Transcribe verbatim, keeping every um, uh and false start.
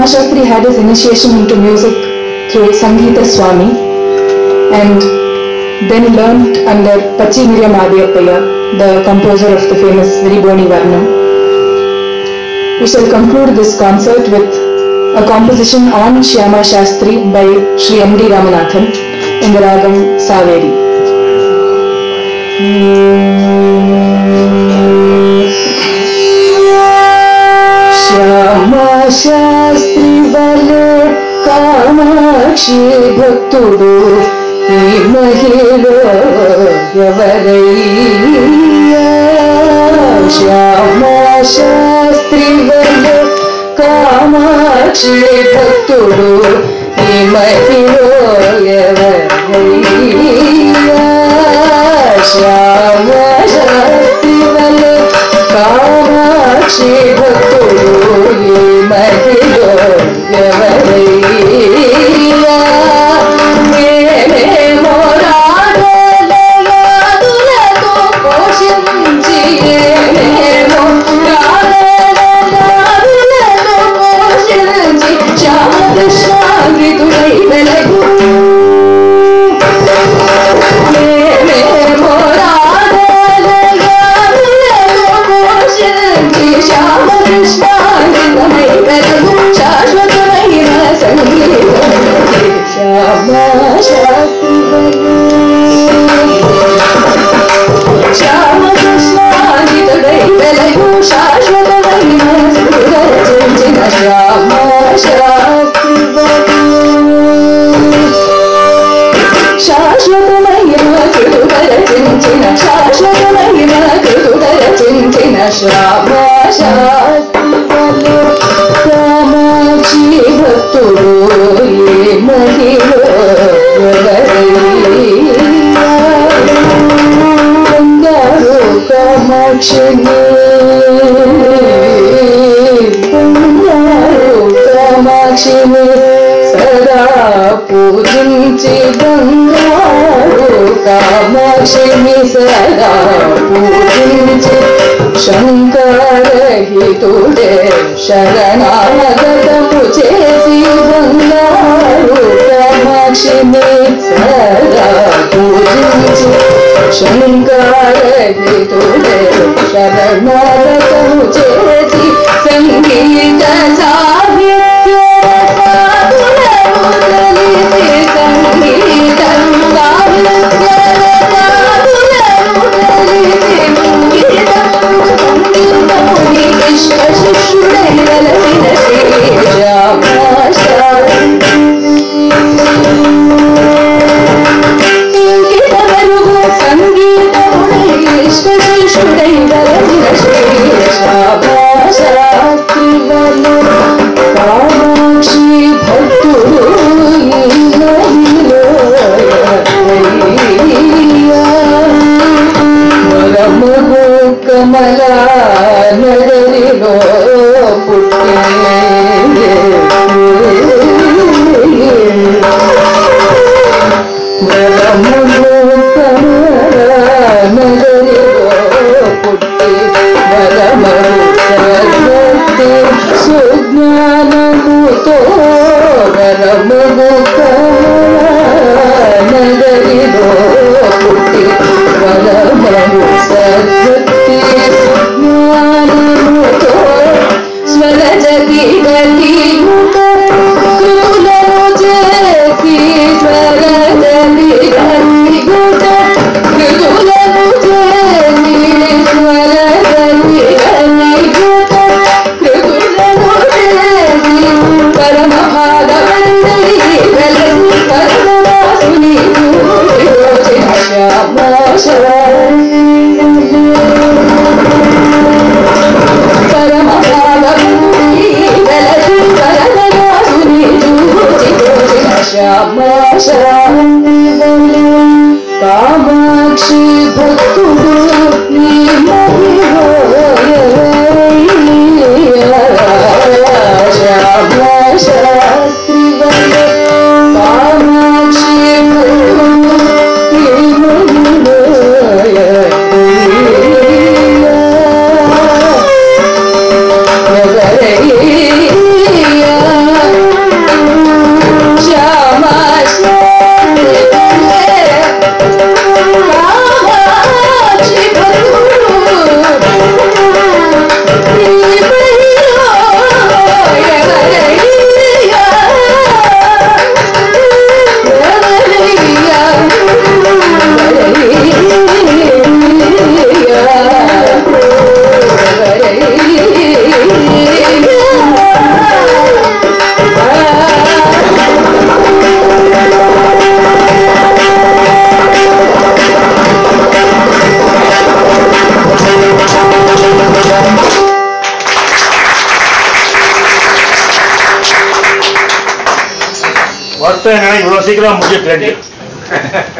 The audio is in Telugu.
Shastri had his initiation into music through Sangeeta Swami and then learnt under Pachi Miriam Adiyapaya, the composer of the famous Viriboni Varnam. We shall conclude this concert with a composition on Shyama Shastri by Sri M D Ramanathan in the ragam Saveri. Shyama Shastri vale Kamakshi bhaktudu ee mahilo yavarayya. Shyama Shastri vale Kamakshi bhaktudu ee mahilo yavarayya. Shyama Shastri vale Kamakshi bhaktudu ee mahilo yavarayya. Shyama Shastri vale Kamakshi bhaktudu ee mahilo yavarayya. Bangaru Kamakshini Bangaru Kamakshini sada పూజించి బంగారు కామాక్షిని సదా పూజించి శంకరహితుడే శరణాగతము చేసి బంగారు కామాక్షిని సదా పూజించి శంకరహితుడే శరణాగతము చేసి సంగీత సాహిత్య కమల నగరిలో పుట్టి వరములు కమల నగరిలో పుట్టి వరమరు సర్వతి సుజ్ఞానముతో వరములు కమల నగరిలో పుట్టి వరమరు సర్వతి జ్ఞానముతో స్వరజతి గతి కృతులను చేసి స్వరజతి గతి గుట కృతులను చేసి స్వరజతి గతి గుట కృతులను చేసి పరమ భాగవంతుని వెలసి పరమవాసుని శ్యామ శరణ్ கொடுத்தேன், இவ்வளோ சீக்கிரம் முடிச்சிட்டு